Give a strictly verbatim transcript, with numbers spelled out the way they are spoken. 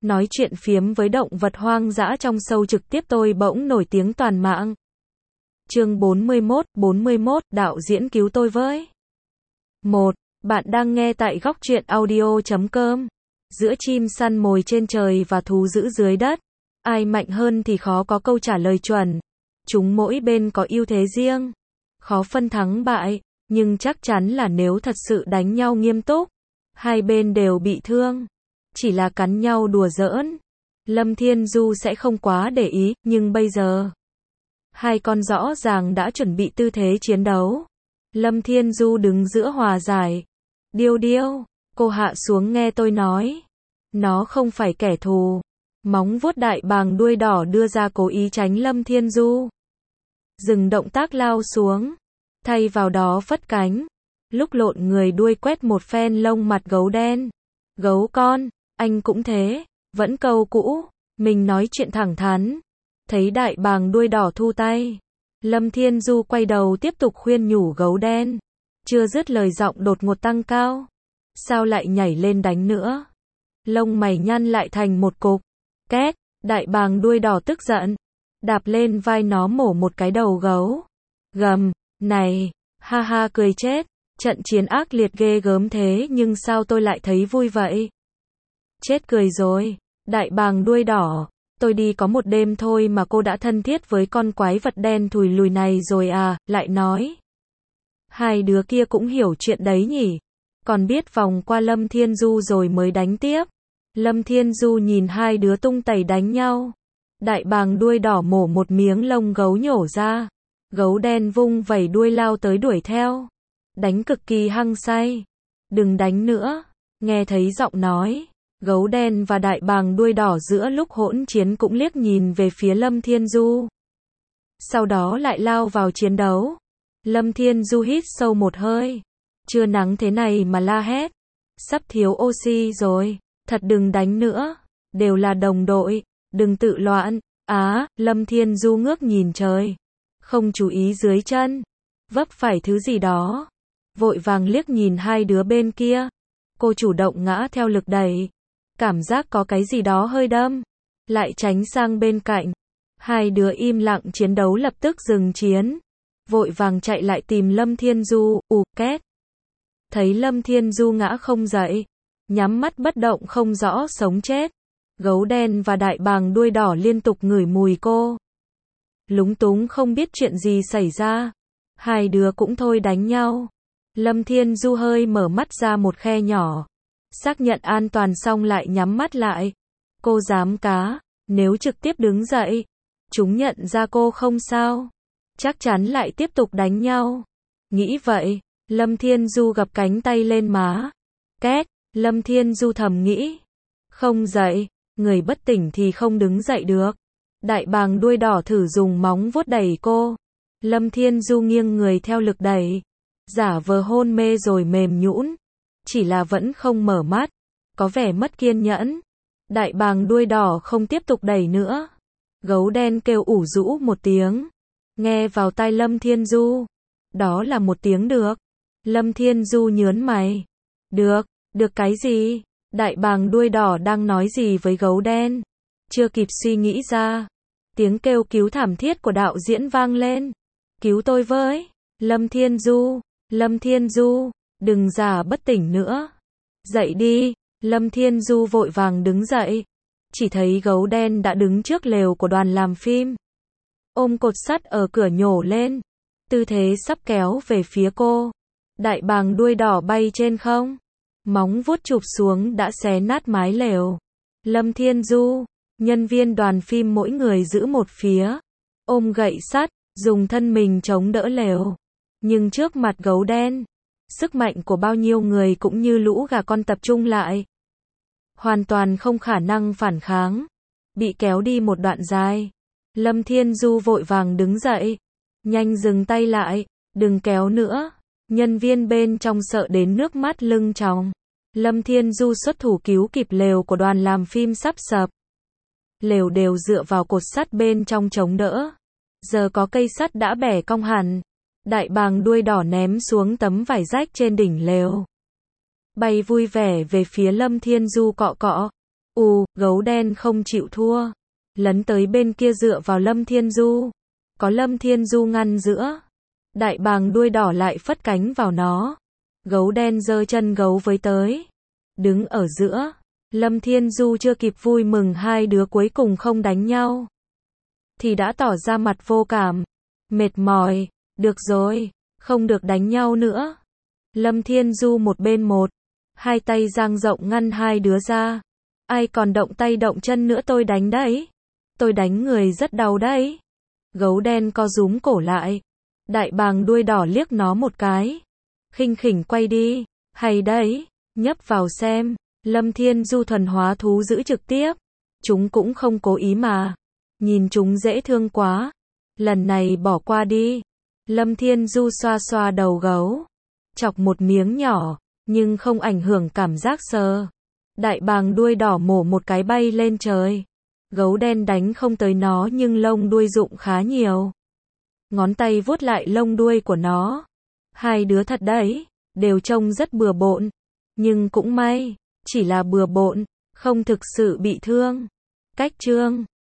nói chuyện phiếm với động vật hoang dã trong show trực tiếp tôi bỗng nổi tiếng toàn mạng. Chương bốn mươi mốt, bốn mươi mốt, đạo diễn cứu tôi với. một. Bạn đang nghe tại góc truyện audio chấm com. Giữa chim săn mồi trên trời và thú dữ dưới đất, ai mạnh hơn thì khó có câu trả lời chuẩn. Chúng mỗi bên có ưu thế riêng, khó phân thắng bại, nhưng chắc chắn là nếu thật sự đánh nhau nghiêm túc, hai bên đều bị thương, chỉ là cắn nhau đùa giỡn, Lâm Thiên Du sẽ không quá để ý, nhưng bây giờ, hai con rõ ràng đã chuẩn bị tư thế chiến đấu. Lâm Thiên Du đứng giữa hòa giải. Điêu điêu, cô hạ xuống nghe tôi nói. Nó không phải kẻ thù. Móng vuốt đại bàng đuôi đỏ đưa ra cố ý tránh Lâm Thiên Du. Dừng động tác lao xuống. Thay vào đó phất cánh. Lúc lộn người đuôi quét một phen lông mặt gấu đen. Gấu con, anh cũng thế. Vẫn câu cũ. Mình nói chuyện thẳng thắn. Thấy đại bàng đuôi đỏ thu tay. Lâm Thiên Du quay đầu tiếp tục khuyên nhủ gấu đen. Chưa dứt lời giọng đột ngột tăng cao. Sao lại nhảy lên đánh nữa? Lông mày nhăn lại thành một cục. Két, đại bàng đuôi đỏ tức giận. Đạp lên vai nó mổ một cái đầu gấu. Gầm, này, ha ha cười chết. Trận chiến ác liệt ghê gớm thế nhưng sao tôi lại thấy vui vậy? Chết cười rồi, đại bàng đuôi đỏ. Tôi đi có một đêm thôi mà cô đã thân thiết với con quái vật đen thùi lùi này rồi à, lại nói. Hai đứa kia cũng hiểu chuyện đấy nhỉ. Còn biết vòng qua Lâm Thiên Du rồi mới đánh tiếp. Lâm Thiên Du nhìn hai đứa tung tẩy đánh nhau. Đại bàng đuôi đỏ mổ một miếng lông gấu nhổ ra. Gấu đen vung vẩy đuôi lao tới đuổi theo. Đánh cực kỳ hăng say. Đừng đánh nữa. Nghe thấy giọng nói. Gấu đen và đại bàng đuôi đỏ giữa lúc hỗn chiến cũng liếc nhìn về phía Lâm Thiên Du. Sau đó lại lao vào chiến đấu. Lâm Thiên Du hít sâu một hơi. Chưa nắng thế này mà la hét. Sắp thiếu oxy rồi. Thật đừng đánh nữa. Đều là đồng đội. Đừng tự loạn. Á, Lâm Thiên Du ngước nhìn trời. Không chú ý dưới chân. Vấp phải thứ gì đó. Vội vàng liếc nhìn hai đứa bên kia. Cô chủ động ngã theo lực đẩy. Cảm giác có cái gì đó hơi đâm. Lại tránh sang bên cạnh. Hai đứa im lặng chiến đấu lập tức dừng chiến. Vội vàng chạy lại tìm Lâm Thiên Du, ù, két. Thấy Lâm Thiên Du ngã không dậy. Nhắm mắt bất động không rõ sống chết. Gấu đen và đại bàng đuôi đỏ liên tục ngửi mùi cô. Lúng túng không biết chuyện gì xảy ra. Hai đứa cũng thôi đánh nhau. Lâm Thiên Du hơi mở mắt ra một khe nhỏ. Xác nhận an toàn xong lại nhắm mắt lại. Cô dám cá, nếu trực tiếp đứng dậy, chúng nhận ra cô không sao. Chắc chắn lại tiếp tục đánh nhau. Nghĩ vậy, Lâm Thiên Du gập cánh tay lên má. Két, Lâm Thiên Du thầm nghĩ. Không dậy, người bất tỉnh thì không đứng dậy được. Đại bàng đuôi đỏ thử dùng móng vuốt đẩy cô. Lâm Thiên Du nghiêng người theo lực đẩy. Giả vờ hôn mê rồi mềm nhũn. Chỉ là vẫn không mở mắt. Có vẻ mất kiên nhẫn. Đại bàng đuôi đỏ không tiếp tục đẩy nữa. Gấu đen kêu ủ rũ một tiếng. Nghe vào tai Lâm Thiên Du. Đó là một tiếng được. Lâm Thiên Du nhớn mày. Được, được cái gì? Đại bàng đuôi đỏ đang nói gì với gấu đen? Chưa kịp suy nghĩ ra. Tiếng kêu cứu thảm thiết của đạo diễn vang lên. Cứu tôi với. Lâm Thiên Du, Lâm Thiên Du, đừng giả bất tỉnh nữa. Dậy đi. Lâm Thiên Du vội vàng đứng dậy. Chỉ thấy gấu đen đã đứng trước lều của đoàn làm phim. Ôm cột sắt ở cửa nhổ lên. Tư thế sắp kéo về phía cô. Đại bàng đuôi đỏ bay trên không. Móng vuốt chụp xuống đã xé nát mái lều. Lâm Thiên Du, nhân viên đoàn phim mỗi người giữ một phía. Ôm gậy sắt, dùng thân mình chống đỡ lều. Nhưng trước mặt gấu đen, sức mạnh của bao nhiêu người cũng như lũ gà con tập trung lại. Hoàn toàn không khả năng phản kháng. Bị kéo đi một đoạn dài. Lâm Thiên Du vội vàng đứng dậy. Nhanh dừng tay lại, đừng kéo nữa. Nhân viên bên trong sợ đến nước mắt lưng tròng. Lâm Thiên Du xuất thủ cứu kịp lều của đoàn làm phim sắp sập. Lều đều dựa vào cột sắt bên trong chống đỡ. Giờ có cây sắt đã bẻ cong hẳn. Đại bàng đuôi đỏ ném xuống tấm vải rách trên đỉnh lều. Bay vui vẻ về phía Lâm Thiên Du cọ cọ. U, gấu đen không chịu thua. Lấn tới bên kia dựa vào Lâm Thiên Du. Có Lâm Thiên Du ngăn giữa. Đại bàng đuôi đỏ lại phất cánh vào nó. Gấu đen giơ chân gấu với tới. Đứng ở giữa. Lâm Thiên Du chưa kịp vui mừng hai đứa cuối cùng không đánh nhau. Thì đã tỏ ra mặt vô cảm. Mệt mỏi. Được rồi. Không được đánh nhau nữa. Lâm Thiên Du một bên một. Hai tay dang rộng ngăn hai đứa ra. Ai còn động tay động chân nữa tôi đánh đấy. Tôi đánh người rất đau đấy. Gấu đen co rúm cổ lại. Đại bàng đuôi đỏ liếc nó một cái. Khinh khỉnh quay đi. Hay đấy. Nhấp vào xem. Lâm Thiên Du thuần hóa thú giữ trực tiếp. Chúng cũng không cố ý mà. Nhìn chúng dễ thương quá. Lần này bỏ qua đi. Lâm Thiên Du xoa xoa đầu gấu. Chọc một miếng nhỏ. Nhưng không ảnh hưởng cảm giác sờ. Đại bàng đuôi đỏ mổ một cái bay lên trời. Gấu đen đánh không tới nó nhưng lông đuôi rụng khá nhiều. Ngón tay vuốt lại lông đuôi của nó. Hai đứa thật đấy. Đều trông rất bừa bộn. Nhưng cũng may. Chỉ là bừa bộn. Không thực sự bị thương. Cách chương